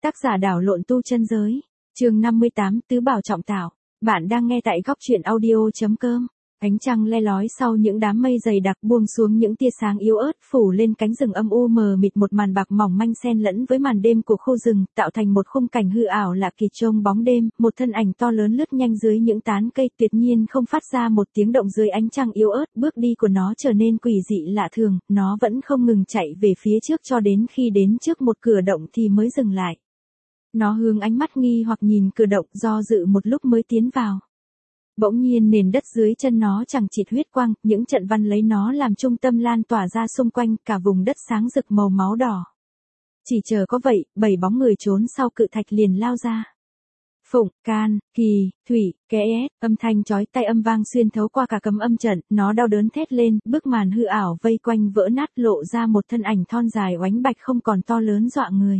Tác giả đảo lộn tu chân giới. Chương 58 Tứ Bảo Trọng Tảo. Bạn đang nghe tại góc truyện audio.com. Ánh trăng le lói sau những đám mây dày đặc buông xuống những tia sáng yếu ớt phủ lên cánh rừng âm u mờ mịt, một màn bạc mỏng manh xen lẫn với màn đêm của khu rừng, tạo thành một khung cảnh hư ảo lạ kỳ trong bóng đêm. Một thân ảnh to lớn lướt nhanh dưới những tán cây, tuyệt nhiên không phát ra một tiếng động dưới ánh trăng yếu ớt. Bước đi của nó trở nên quỷ dị lạ thường, nó vẫn không ngừng chạy về phía trước cho đến khi đến trước một cửa động thì mới dừng lại. Nó hướng ánh mắt nghi hoặc nhìn cửa động, do dự một lúc mới tiến vào. Bỗng nhiên nền đất dưới chân nó chẳng chịt huyết quang, những trận văn lấy nó làm trung tâm lan tỏa ra xung quanh, cả vùng đất sáng rực màu máu đỏ. Chỉ chờ có vậy, 7 bóng người trốn sau cự thạch liền lao ra. Phụng, Can, Kỳ, Thủy, Kẽ, âm thanh chói tai âm vang xuyên thấu qua cả cấm âm trận, nó đau đớn thét lên, bức màn hư ảo vây quanh vỡ nát, lộ ra một thân ảnh thon dài oánh bạch không còn to lớn dọa người.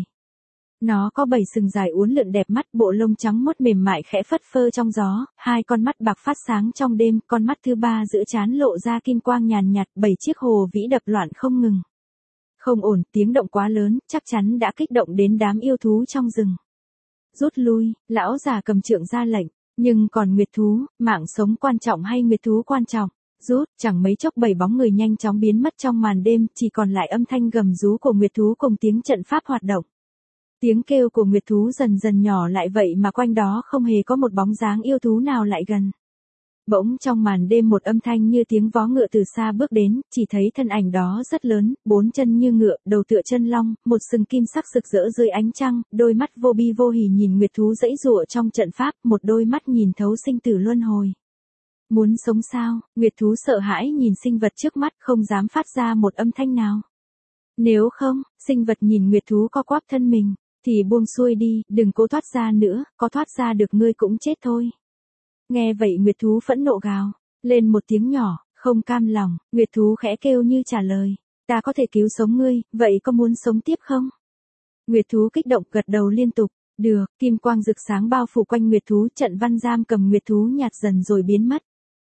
Nó có 7 sừng dài uốn lượn đẹp mắt, bộ lông trắng muốt mềm mại khẽ phất phơ trong gió, 2 con mắt bạc phát sáng trong đêm, con mắt thứ 3 giữa trán lộ ra kim quang nhàn nhạt, 7 chiếc hồ vĩ đập loạn không ngừng. Không ổn, tiếng động quá lớn, chắc chắn đã kích động đến đám yêu thú trong rừng. Rút lui, lão già cầm trượng ra lệnh, nhưng còn nguyệt thú, mạng sống quan trọng hay nguyệt thú quan trọng? Rút, chẳng mấy chốc 7 bóng người nhanh chóng biến mất trong màn đêm, chỉ còn lại âm thanh gầm rú của nguyệt thú cùng tiếng trận pháp hoạt động. Tiếng kêu của nguyệt thú dần dần nhỏ lại, vậy mà quanh đó không hề có một bóng dáng yêu thú nào lại gần. Bỗng trong màn đêm một âm thanh như tiếng vó ngựa từ xa bước đến, chỉ thấy thân ảnh đó rất lớn, 4 chân như ngựa, đầu tựa chân long, một sừng kim sắc rực rỡ dưới ánh trăng, đôi mắt vô bi vô hỉ nhìn nguyệt thú giãy giụa trong trận pháp, một đôi mắt nhìn thấu sinh tử luân hồi. Muốn sống sao? Nguyệt thú sợ hãi nhìn sinh vật trước mắt, không dám phát ra một âm thanh nào. Nếu không, sinh vật nhìn nguyệt thú co quắp thân mình, thì buông xuôi đi, đừng cố thoát ra nữa, có thoát ra được ngươi cũng chết thôi. Nghe vậy nguyệt thú phẫn nộ gào lên một tiếng nhỏ, không cam lòng. Nguyệt thú khẽ kêu như trả lời, ta có thể cứu sống ngươi, vậy có muốn sống tiếp không? Nguyệt thú kích động gật đầu liên tục, được. Kim quang rực sáng bao phủ quanh nguyệt thú, trận văn giam cầm nguyệt thú nhạt dần rồi biến mất.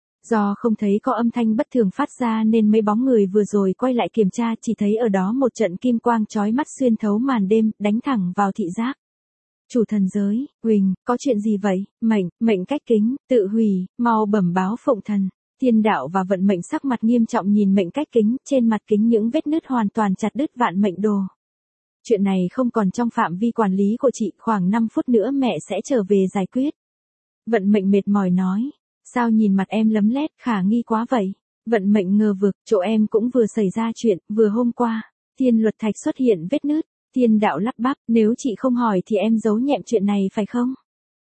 Do không thấy có âm thanh bất thường phát ra nên mấy bóng người vừa rồi quay lại kiểm tra, chỉ thấy ở đó một trận kim quang chói mắt xuyên thấu màn đêm, đánh thẳng vào thị giác. Chủ thần giới, Huỳnh, có chuyện gì vậy? Mệnh cách kính, tự hủy, mau bẩm báo Phụng thần. Thiên đạo và vận mệnh sắc mặt nghiêm trọng nhìn mệnh cách kính, trên mặt kính những vết nứt hoàn toàn chặt đứt vạn mệnh đồ. Chuyện này không còn trong phạm vi quản lý của chị, khoảng 5 phút nữa mẹ sẽ trở về giải quyết. Vận mệnh mệt mỏi nói. Sao nhìn mặt em lấm lét, khả nghi quá vậy? Vận mệnh ngờ vực, chỗ em cũng vừa xảy ra chuyện, vừa hôm qua. Thiên luật thạch xuất hiện vết nứt. Thiên đạo lắp bắp, nếu chị không hỏi thì em giấu nhẹm chuyện này phải không?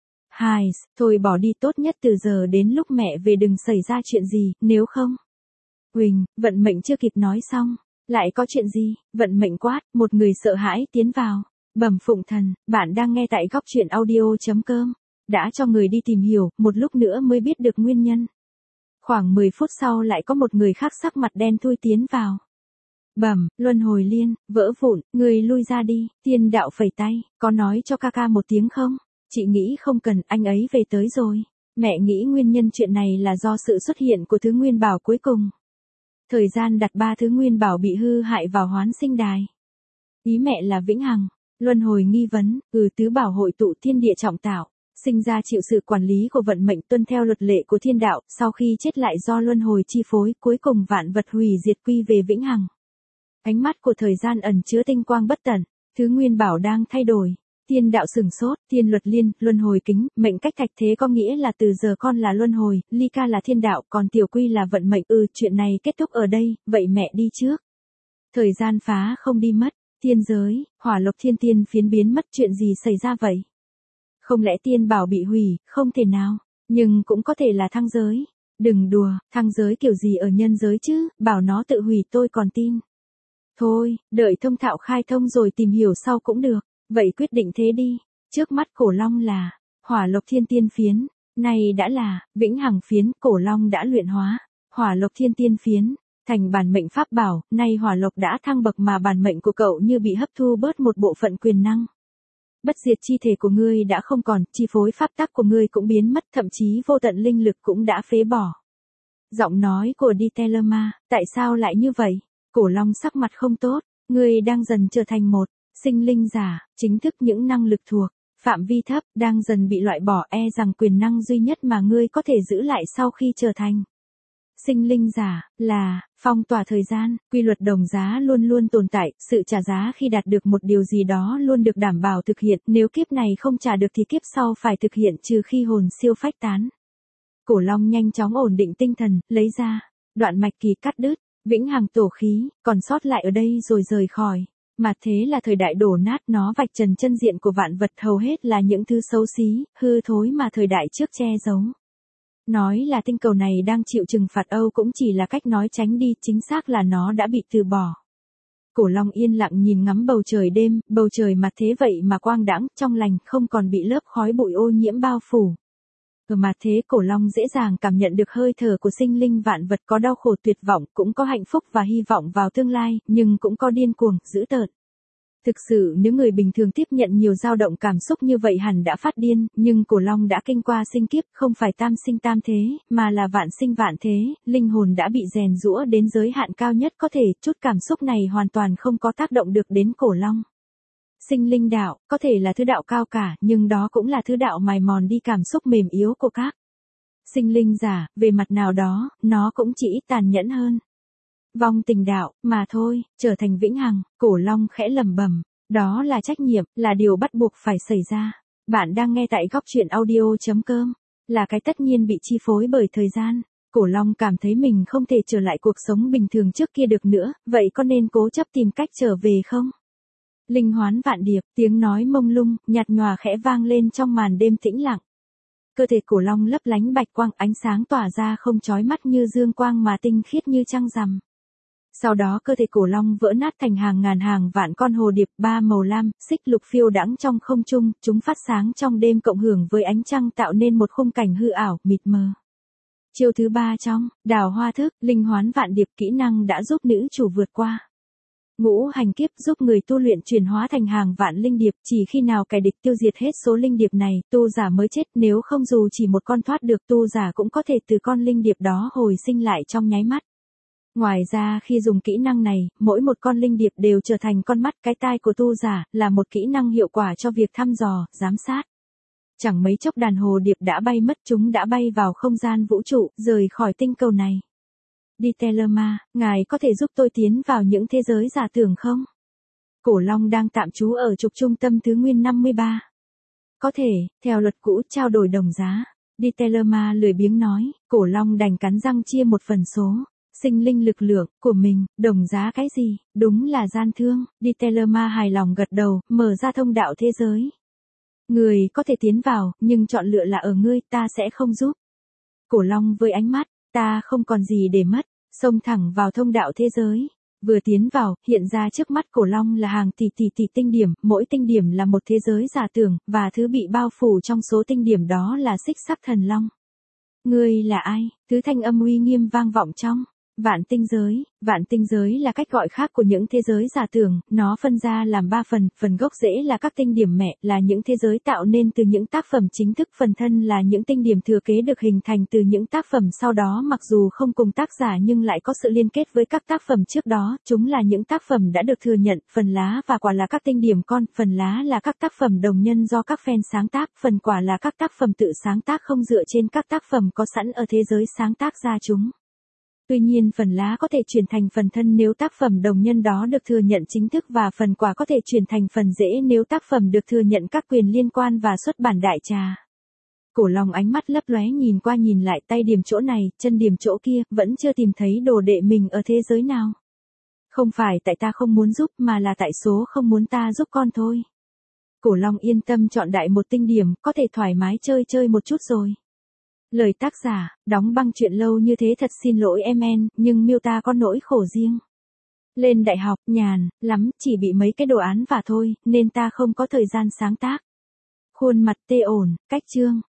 Thôi bỏ đi, tốt nhất từ giờ đến lúc mẹ về đừng xảy ra chuyện gì, nếu không. Huỳnh, vận mệnh chưa kịp nói xong. Lại có chuyện gì? Vận mệnh quát, một người sợ hãi tiến vào. Bẩm Phụng thần, bạn đang nghe tại góc truyện audio.com. Đã cho người đi tìm hiểu, một lúc nữa mới biết được nguyên nhân. Khoảng 10 phút sau lại có một người khác sắc mặt đen thui tiến vào. Bẩm, luân hồi liên, vỡ vụn, người lui ra đi. Thiên đạo phẩy tay, có nói cho ca ca một tiếng không? Chị nghĩ không cần, anh ấy về tới rồi. Mẹ nghĩ nguyên nhân chuyện này là do sự xuất hiện của thứ nguyên bảo cuối cùng. Thời gian đặt 3 thứ nguyên bảo bị hư hại vào hoán sinh đài. Ý mẹ là vĩnh hằng. Luân hồi nghi vấn, tứ bảo hội tụ thiên địa trọng tạo. Sinh ra chịu sự quản lý của vận mệnh, tuân theo luật lệ của thiên đạo, sau khi chết lại do luân hồi chi phối, cuối cùng vạn vật hủy diệt quy về vĩnh hằng. Ánh mắt của thời gian ẩn chứa tinh quang bất tận, thứ nguyên bảo đang thay đổi. Thiên đạo sửng sốt, thiên luật liên, luân hồi kính, mệnh cách thạch thế có nghĩa là từ giờ con là luân hồi, ly ca là thiên đạo, còn tiểu quy là vận mệnh. Chuyện này kết thúc ở đây, vậy mẹ đi trước. Thời gian phá không đi mất, thiên giới, hỏa lộc thiên tiên phiến biến mất, chuyện gì xảy ra vậy? Không lẽ tiên bảo bị hủy? Không thể nào, nhưng cũng có thể là thăng giới. Đừng đùa, thăng giới kiểu gì ở nhân giới chứ, bảo nó tự hủy tôi còn tin. Thôi, đợi thông thạo khai thông rồi tìm hiểu sau cũng được, vậy quyết định thế đi. Trước mắt cổ long là hỏa lộc thiên tiên phiến, nay đã là vĩnh hằng phiến, cổ long đã luyện hóa hỏa lộc thiên tiên phiến thành bản mệnh pháp bảo, nay hỏa lộc đã thăng bậc mà bản mệnh của cậu như bị hấp thu bớt một bộ phận quyền năng. Bất diệt chi thể của ngươi đã không còn, chi phối pháp tắc của ngươi cũng biến mất, thậm chí vô tận linh lực cũng đã phế bỏ. Giọng nói của Ditelema, tại sao lại như vậy? Cổ long sắc mặt không tốt, ngươi đang dần trở thành một Sinh linh giả, chính thức những năng lực thuộc phạm vi thấp đang dần bị loại bỏ, rằng quyền năng duy nhất mà ngươi có thể giữ lại sau khi trở thành sinh linh giả là phong tỏa thời gian. Quy luật đồng giá luôn luôn tồn tại, sự trả giá khi đạt được một điều gì đó luôn được đảm bảo thực hiện, nếu kiếp này không trả được thì kiếp sau phải thực hiện, trừ khi hồn siêu phách tán. Cổ Long nhanh chóng ổn định tinh thần, lấy ra đoạn mạch kỳ cắt đứt, vĩnh hằng tổ khí, còn sót lại ở đây rồi rời khỏi. Mà thế là thời đại đổ nát, nó vạch trần chân diện của vạn vật, hầu hết là những thứ xấu xí, hư thối mà thời đại trước che giấu. Nói là tinh cầu này đang chịu trừng phạt Âu cũng chỉ là cách nói tránh đi, chính xác là nó đã bị từ bỏ. Cổ Long yên lặng nhìn ngắm bầu trời đêm, bầu trời mà thế vậy mà quang đãng, trong lành, không còn bị lớp khói bụi ô nhiễm bao phủ. Ở mặt thế Cổ Long dễ dàng cảm nhận được hơi thở của sinh linh vạn vật, có đau khổ tuyệt vọng, cũng có hạnh phúc và hy vọng vào tương lai, nhưng cũng có điên cuồng, dữ tợn. Thực sự nếu người bình thường tiếp nhận nhiều dao động cảm xúc như vậy hẳn đã phát điên, nhưng Cổ Long đã kinh qua sinh kiếp, không phải tam sinh tam thế, mà là vạn sinh vạn thế, linh hồn đã bị rèn giũa đến giới hạn cao nhất có thể, chút cảm xúc này hoàn toàn không có tác động được đến Cổ Long. Sinh linh đạo, có thể là thứ đạo cao cả, nhưng đó cũng là thứ đạo mài mòn đi cảm xúc mềm yếu của các sinh linh giả, về mặt nào đó, nó cũng chỉ ít tàn nhẫn hơn. Vong tình đạo, mà thôi, trở thành vĩnh hằng. Cổ Long khẽ lẩm bẩm, đó là trách nhiệm, là điều bắt buộc phải xảy ra. Bạn đang nghe tại góc truyện audio.com, là cái tất nhiên bị chi phối bởi thời gian. Cổ Long cảm thấy mình không thể trở lại cuộc sống bình thường trước kia được nữa, vậy có nên cố chấp tìm cách trở về không? Linh hoán vạn điệp, tiếng nói mông lung, nhạt nhòa khẽ vang lên trong màn đêm tĩnh lặng. Cơ thể Cổ Long lấp lánh bạch quang, ánh sáng tỏa ra không chói mắt như dương quang mà tinh khiết như trăng rằm. Sau đó cơ thể Cổ Long vỡ nát thành hàng ngàn hàng vạn con hồ điệp ba màu lam, xích lục phiêu đãng trong không trung, chúng phát sáng trong đêm cộng hưởng với ánh trăng tạo nên một khung cảnh hư ảo, mịt mờ. Chiêu thứ 3 trong Đào Hoa Thức, linh hoán vạn điệp, kỹ năng đã giúp nữ chủ vượt qua ngũ hành kiếp, giúp người tu luyện chuyển hóa thành hàng vạn linh điệp, chỉ khi nào kẻ địch tiêu diệt hết số linh điệp này, tu giả mới chết, nếu không dù chỉ một con thoát được, tu giả cũng có thể từ con linh điệp đó hồi sinh lại trong nháy mắt. Ngoài ra khi dùng kỹ năng này, mỗi một con linh điệp đều trở thành con mắt cái tai của tu giả, là một kỹ năng hiệu quả cho việc thăm dò, giám sát. Chẳng mấy chốc đàn hồ điệp đã bay mất, chúng đã bay vào không gian vũ trụ, rời khỏi tinh cầu này. Đi Telema, ngài có thể giúp tôi tiến vào những thế giới giả tưởng không? Cổ Long đang tạm trú ở trục trung tâm Thứ Nguyên 53. Có thể, theo luật cũ trao đổi đồng giá. Đi Telema lười biếng nói, Cổ Long đành cắn răng chia một phần số sinh linh lực lượng của mình, đồng giá cái gì, đúng là gian thương. Đi Telema hài lòng gật đầu, mở ra thông đạo thế giới. Người có thể tiến vào, nhưng chọn lựa là ở ngươi, ta sẽ không giúp. Cổ Long với ánh mắt, ta không còn gì để mất, xông thẳng vào thông đạo thế giới. Vừa tiến vào, hiện ra trước mắt Cổ Long là hàng tỷ tinh điểm, mỗi tinh điểm là một thế giới giả tưởng, và thứ bị bao phủ trong số tinh điểm đó là xích sắc thần long. Ngươi là ai? Thứ thanh âm uy nghiêm vang vọng trong vạn tinh giới. Vạn tinh giới là cách gọi khác của những thế giới giả tưởng, nó phân ra làm 3 phần, phần gốc rễ là các tinh điểm mẹ, là những thế giới tạo nên từ những tác phẩm chính thức, phần thân là những tinh điểm thừa kế được hình thành từ những tác phẩm sau đó, mặc dù không cùng tác giả nhưng lại có sự liên kết với các tác phẩm trước đó, chúng là những tác phẩm đã được thừa nhận, phần lá và quả là các tinh điểm con, phần lá là các tác phẩm đồng nhân do các fan sáng tác, phần quả là các tác phẩm tự sáng tác không dựa trên các tác phẩm có sẵn ở thế giới sáng tác ra chúng. Tuy nhiên phần lá có thể chuyển thành phần thân nếu tác phẩm đồng nhân đó được thừa nhận chính thức, và phần quả có thể chuyển thành phần rễ nếu tác phẩm được thừa nhận các quyền liên quan và xuất bản đại trà. Cổ Long ánh mắt lấp lóe nhìn qua nhìn lại, tay điểm chỗ này, chân điểm chỗ kia, vẫn chưa tìm thấy đồ đệ mình ở thế giới nào. Không phải tại ta không muốn giúp mà là tại số không muốn ta giúp con thôi. Cổ Long yên tâm chọn đại một tinh điểm, có thể thoải mái chơi một chút rồi. Lời tác giả, đóng băng chuyện lâu như thế thật xin lỗi em, nhưng miêu ta có nỗi khổ riêng. Lên đại học, nhàn lắm, chỉ bị mấy cái đồ án và thôi, nên ta không có thời gian sáng tác. Khuôn mặt tê ổn, cách chương.